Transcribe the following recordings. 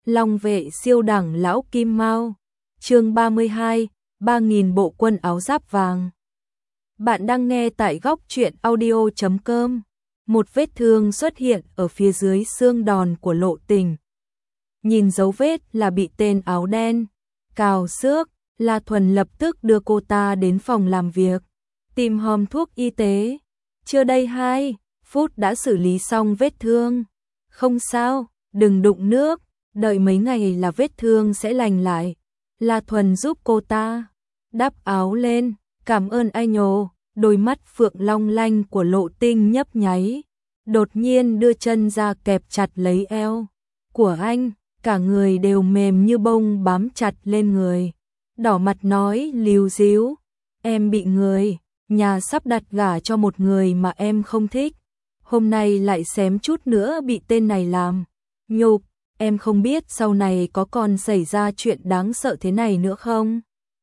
Long vệ siêu đẳng lão kim mao. Chương 32, 3000 bộ quân áo giáp vàng. Bạn đang nghe tại góc truyện audio.com. Một vết thương xuất hiện ở phía dưới xương đòn của Lộ Tình. Nhìn dấu vết là bị tên áo đen cào xước, La Thuần lập tức đưa cô ta đến phòng làm việc, tìm hòm thuốc y tế. Chưa đầy 2 phút đã xử lý xong vết thương. Không sao, đừng đụng nước, đợi mấy ngày là vết thương sẽ lành lại. La Thuần giúp cô ta đắp áo lên. Cảm ơn anh nhô. Đôi mắt phượng long lanh của Lộ Tinh nhấp nháy, đột nhiên đưa chân ra kẹp chặt lấy eo của anh, cả người đều mềm như bông bám chặt lên người. Đỏ mặt nói líu díu, em bị người nhà sắp đặt gả cho một người mà em không thích, hôm nay lại xém chút nữa bị tên này làm nhục, em không biết sau này có còn xảy ra chuyện đáng sợ thế này nữa không?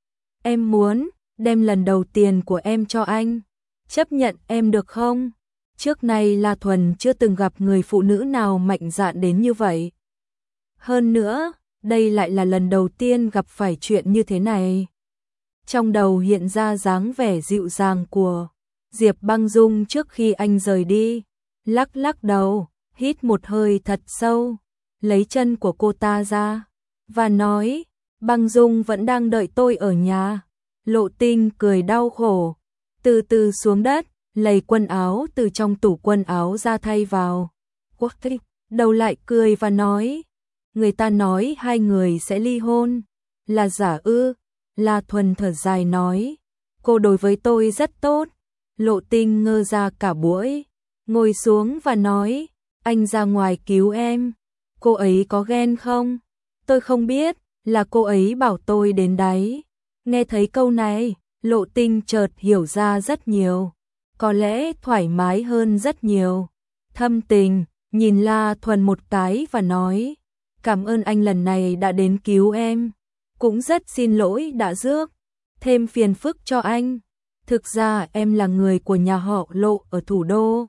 Em muốn đem lần đầu tiền của em cho anh, chấp nhận em được không? Trước nay La Thuần chưa từng gặp người phụ nữ nào mạnh dạn đến như vậy. Hơn nữa, đây lại là lần đầu tiên gặp phải chuyện như thế này. Trong đầu hiện ra dáng vẻ dịu dàng của Diệp Băng Dung trước khi anh rời đi, lắc lắc đầu, hít một hơi thật sâu, lấy chân của cô ta ra và nói, Băng Dung vẫn đang đợi tôi ở nhà. Lộ Tinh cười đau khổ, từ từ xuống đất, lấy quần áo từ trong tủ quần áo ra thay vào. Đầu lại cười và nói, người ta nói hai người sẽ ly hôn, là giả ư? La Thuần thở dài nói, cô đối với tôi rất tốt. Lộ Tinh ngơ ra cả buổi, ngồi xuống và nói, anh ra ngoài cứu em, cô ấy có ghen không? Tôi không biết, là cô ấy bảo tôi đến đấy. Nghe thấy câu này, Lộ Tinh chợt hiểu ra rất nhiều, có lẽ thoải mái hơn rất nhiều. Thâm tình, nhìn La Thuần một cái và nói, cảm ơn anh lần này đã đến cứu em, cũng rất xin lỗi đã rước thêm phiền phức cho anh. Thực ra em là người của nhà họ Lộ ở thủ đô.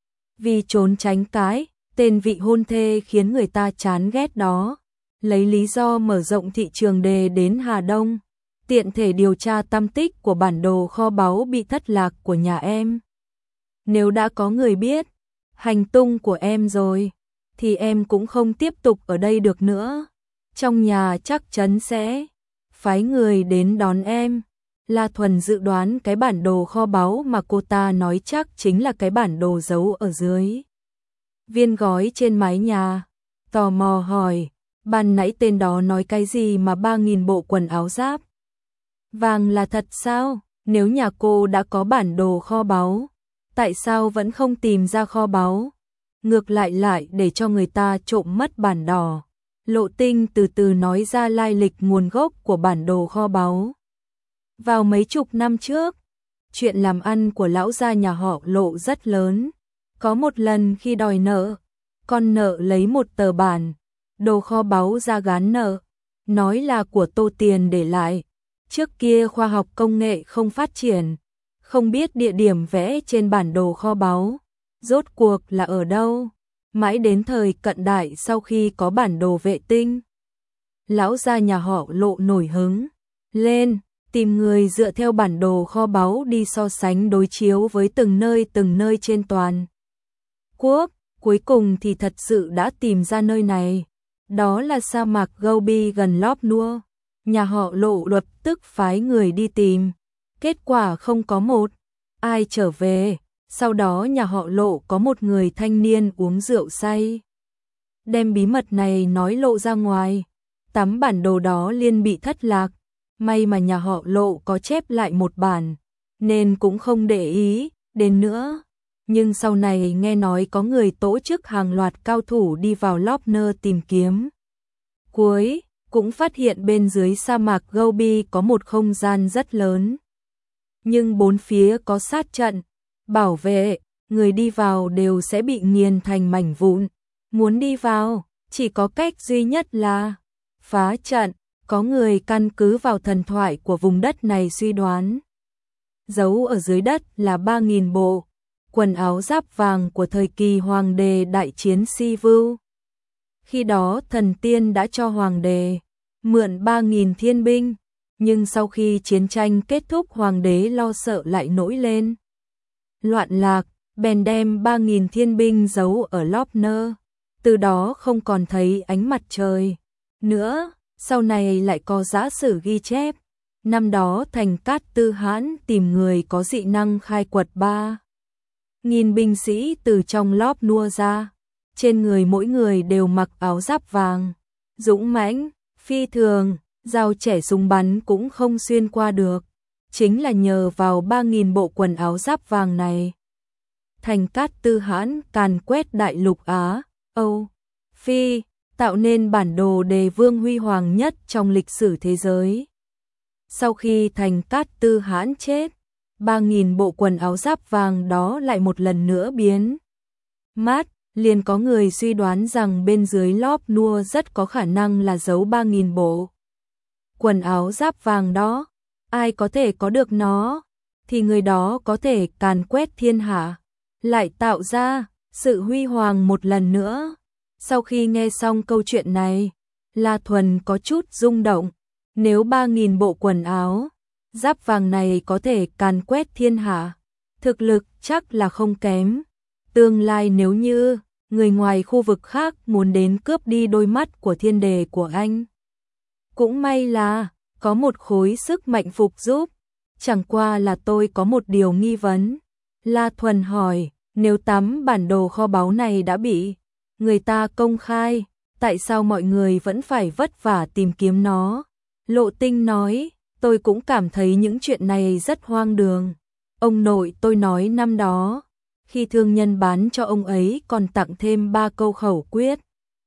Vì trốn tránh cái tên vị hôn thê khiến người ta chán ghét đó, lấy lý do mở rộng thị trường đề đến Hà Đông, tiện thể điều tra tăm tích của bản đồ kho báu bị thất lạc của nhà em. Nếu đã có người biết hành tung của em rồi, thì em cũng không tiếp tục ở đây được nữa. Trong nhà chắc chắn sẽ phái người đến đón em. La Thuần dự đoán cái bản đồ kho báu mà cô ta nói chắc chính là cái bản đồ giấu ở dưới viên gói trên mái nhà. Tò mò hỏi, ban nãy tên đó nói cái gì mà 3000 bộ quần áo giáp vàng là thật sao? Nếu nhà cô đã có bản đồ kho báu, tại sao vẫn không tìm ra kho báu? Ngược lại để cho người ta trộm mất bản đồ. Lộ Tinh từ từ nói ra lai lịch nguồn gốc của bản đồ kho báu. Vào mấy chục năm trước, chuyện làm ăn của lão gia nhà họ Lộ rất lớn. Có một lần khi đòi nợ, con nợ lấy một tờ bản đồ kho báu ra gán nợ, nói là của Tô Tiền để lại. Trước kia khoa học công nghệ không phát triển, không biết địa điểm vẽ trên bản đồ kho báu rốt cuộc là ở đâu. Mãi đến thời cận đại sau khi có bản đồ vệ tinh, lão gia nhà họ Lộ nổi hứng lên, tìm người dựa theo bản đồ kho báu đi so sánh đối chiếu với từng nơi trên toàn quốc. Cuối cùng thì thật sự đã tìm ra nơi này, đó là sa mạc Gobi gần Lop Nua. Nhà họ Lộ lập tức phái người đi tìm, kết quả không có một ai trở về. Sau đó nhà họ Lộ có một người thanh niên uống rượu say, đem bí mật này nói lộ ra ngoài, tấm bản đồ đó liền bị thất lạc. May mà nhà họ Lộ có chép lại một bản, nên cũng không để ý đến nữa. Nhưng sau này nghe nói có người tổ chức hàng loạt cao thủ đi vào Lopner tìm kiếm. Cuối cũng phát hiện bên dưới sa mạc Gobi có một không gian rất lớn, nhưng bốn phía có sát trận bảo vệ, người đi vào đều sẽ bị nghiền thành mảnh vụn. Muốn đi vào, chỉ có cách duy nhất là phá trận. Có người căn cứ vào thần thoại của vùng đất này suy đoán, giấu ở dưới đất là 3000 bộ quần áo giáp vàng của thời kỳ hoàng đế đại chiến Si Vưu. Khi đó thần tiên đã cho hoàng đế mượn 3.000 thiên binh, nhưng sau khi chiến tranh kết thúc hoàng đế lo sợ lại nổi lên loạn lạc, bèn đem 3.000 thiên binh giấu ở Lopner, từ đó không còn thấy ánh mặt trời nữa. Sau này lại có giả sử ghi chép, năm đó Thành Cát Tư Hãn tìm người có dị năng khai quật 3.000 binh sĩ từ trong lóp nua ra, trên người mỗi người đều mặc áo giáp vàng, dũng mãnh, phi thường, dao chẻ súng bắn cũng không xuyên qua được. Chính là nhờ vào 3.000 bộ quần áo giáp vàng này, Thành Cát Tư Hãn càn quét đại lục Á, Âu, Phi, tạo nên bản đồ đề vương huy hoàng nhất trong lịch sử thế giới. Sau khi Thành Cát Tư Hãn chết, 3.000 bộ quần áo giáp vàng đó lại một lần nữa biến mất, liền có người suy đoán rằng bên dưới lóp nua rất có khả năng là giấu 3.000 bộ quần áo giáp vàng đó. Ai có thể có được nó, thì người đó có thể càn quét thiên hạ, lại tạo ra sự huy hoàng một lần nữa. Sau khi nghe xong câu chuyện này, La Thuần có chút rung động. Nếu 3.000 bộ quần áo giáp vàng này có thể càn quét thiên hạ, thực lực chắc là không kém. Tương lai nếu như người ngoài khu vực khác muốn đến cướp đi đôi mắt của thiên đề của anh, cũng may là có một khối sức mạnh phục giúp. Chẳng qua là tôi có một điều nghi vấn. La Thuần hỏi, nếu tấm bản đồ kho báu này đã bị người ta công khai, tại sao mọi người vẫn phải vất vả tìm kiếm nó? Lộ Tinh nói, tôi cũng cảm thấy những chuyện này rất hoang đường. Ông nội tôi nói năm đó, khi thương nhân bán cho ông ấy còn tặng thêm 3 câu khẩu quyết.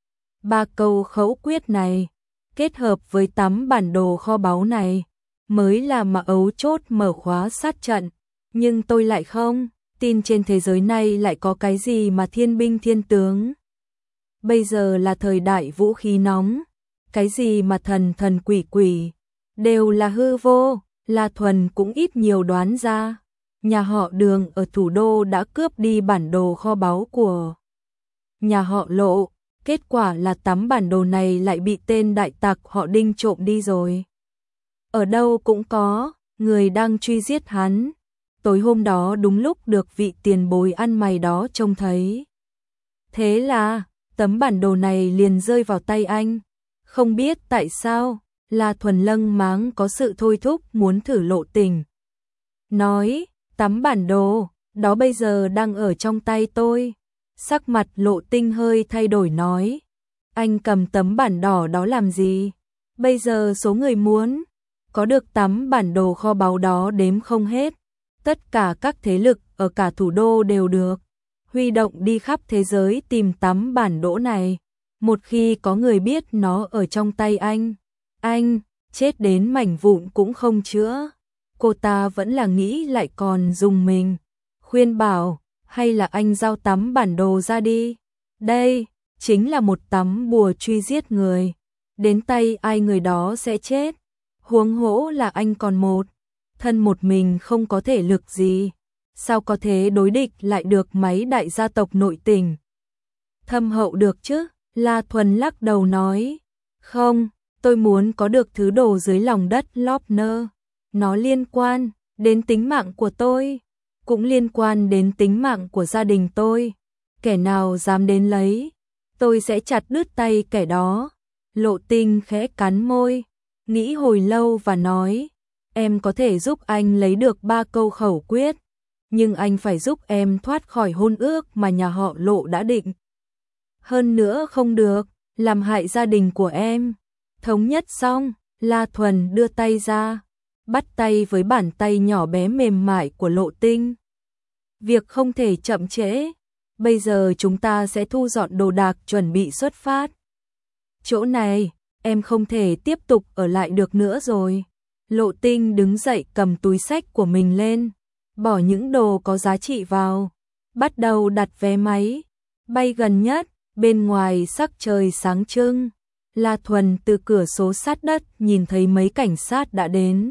3 câu khẩu quyết này, kết hợp với tấm bản đồ kho báu này, mới là mà ấu chốt mở khóa sát trận. Nhưng tôi lại không tin trên thế giới này lại có cái gì mà thiên binh thiên tướng. Bây giờ là thời đại vũ khí nóng, cái gì mà thần thần quỷ quỷ, đều là hư vô. La Thuần cũng ít nhiều đoán ra, nhà họ Đường ở thủ đô đã cướp đi bản đồ kho báu của nhà họ Lộ. Kết quả là tấm bản đồ này lại bị tên đại tặc họ Đinh trộm đi rồi. Ở đâu cũng có người đang truy giết hắn. Tối hôm đó đúng lúc được vị tiền bối ăn mày đó trông thấy. Thế là tấm bản đồ này liền rơi vào tay anh. Không biết tại sao, La Thuần lâng máng có sự thôi thúc muốn thử Lộ Tình. Nói, tấm bản đồ đó bây giờ đang ở trong tay tôi. Sắc mặt Lộ Tinh hơi thay đổi nói, anh cầm tấm bản đỏ đó làm gì? Bây giờ số người muốn có được tấm bản đồ kho báu đó đếm không hết. Tất cả các thế lực ở cả thủ đô đều được huy động đi khắp thế giới tìm tấm bản đồ này. Một khi có người biết nó ở trong tay anh chết đến mảnh vụn cũng không chữa. Cô ta vẫn là nghĩ lại còn dùng mình, khuyên bảo, hay là anh giao tấm bản đồ ra đi. Đây chính là một tấm bùa truy giết người, đến tay ai người đó sẽ chết. Huống hổ là anh còn một thân một mình không có thể lực gì, sao có thể đối địch lại được mấy đại gia tộc nội tình thâm hậu được chứ? La Thuần lắc đầu nói, không, tôi muốn có được thứ đồ dưới lòng đất Lopner. Nó liên quan đến tính mạng của tôi, cũng liên quan đến tính mạng của gia đình tôi. Kẻ nào dám đến lấy, tôi sẽ chặt đứt tay kẻ đó. Lộ Tinh khẽ cắn môi, nghĩ hồi lâu và nói, em có thể giúp anh lấy được 3 câu khẩu quyết, nhưng anh phải giúp em thoát khỏi hôn ước mà nhà họ Lộ đã định. Hơn nữa không được làm hại gia đình của em. Thống nhất xong, La Thuần đưa tay ra, bắt tay với bàn tay nhỏ bé mềm mại của Lộ Tinh. Việc không thể chậm trễ, bây giờ chúng ta sẽ thu dọn đồ đạc chuẩn bị xuất phát. Chỗ này, em không thể tiếp tục ở lại được nữa rồi. Lộ Tinh đứng dậy cầm túi xách của mình lên, bỏ những đồ có giá trị vào, bắt đầu đặt vé máy, bay gần nhất. Bên ngoài sắc trời sáng trưng, La Thuần từ cửa sổ sát đất nhìn thấy mấy cảnh sát đã đến.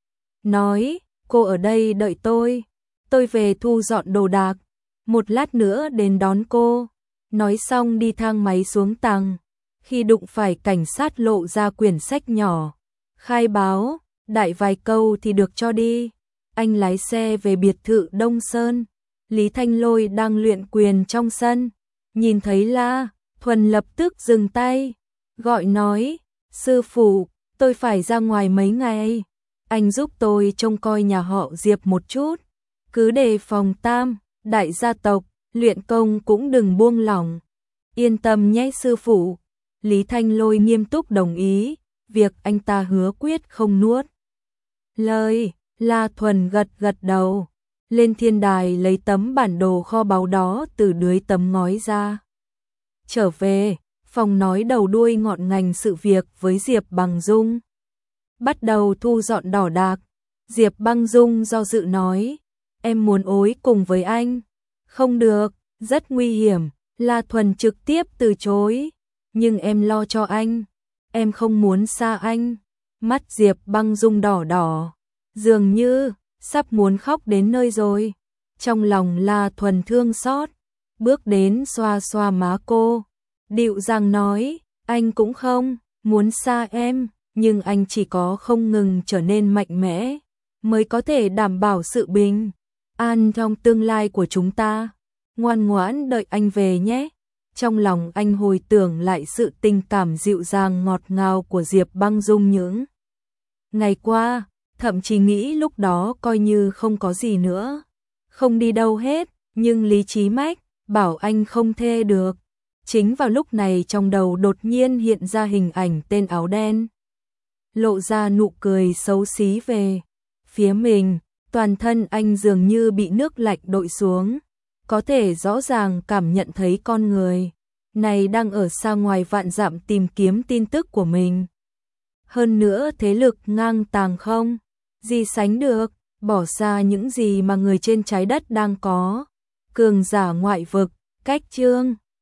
Nói, cô ở đây đợi tôi về thu dọn đồ đạc, một lát nữa đến đón cô. Nói xong đi thang máy xuống tầng Khi đụng phải cảnh sát lộ ra quyển sách nhỏ, khai báo, đại vài câu thì được cho đi. Anh lái xe về biệt thự Đông Sơn. Lý Thanh Lôi đang luyện quyền trong sân. Nhìn thấy La Thuần lập tức dừng tay, gọi nói, sư phụ, tôi phải ra ngoài mấy ngày. Anh giúp tôi trông coi nhà họ Diệp một chút. Cứ đề phòng tam, đại gia tộc, luyện công cũng đừng buông lỏng. Yên tâm nhé sư phụ. Lý Thanh Lôi nghiêm túc đồng ý, việc anh ta hứa quyết không nuốt lời. La Thuần gật gật đầu, lên thiên đài lấy tấm bản đồ kho báu đó từ dưới tấm ngói ra. Trở về, phòng nói đầu đuôi ngọn ngành sự việc với Diệp Bằng Dung. Bắt đầu thu dọn đỏ đạc. Diệp Băng Dung do dự nói, em muốn ối cùng với anh. Không được, rất nguy hiểm. La Thuần trực tiếp từ chối, nhưng em lo cho anh, em không muốn xa anh. Mắt Diệp Băng Dung đỏ đỏ, dường như sắp muốn khóc đến nơi rồi. Trong lòng La Thuần thương xót, bước đến xoa xoa má cô, dịu dàng nói, anh cũng không muốn xa em, nhưng anh chỉ có không ngừng trở nên mạnh mẽ, mới có thể đảm bảo sự bình an trong tương lai của chúng ta. Ngoan ngoãn đợi anh về nhé. Trong lòng anh hồi tưởng lại sự tình cảm dịu dàng ngọt ngào của Diệp Băng Dung những ngày qua, thậm chí nghĩ lúc đó coi như không có gì nữa, không đi đâu hết, nhưng lý trí mách bảo anh không thê được. Chính vào lúc này trong đầu đột nhiên hiện ra hình ảnh tên áo đen, lộ ra nụ cười xấu xí về phía mình, toàn thân anh dường như bị nước lạnh đội xuống, có thể rõ ràng cảm nhận thấy con người này đang ở xa ngoài vạn dặm tìm kiếm tin tức của mình. Hơn nữa thế lực ngang tàng không gì sánh được, bỏ xa những gì mà người trên trái đất đang có. Cường giả ngoại vực, cách chương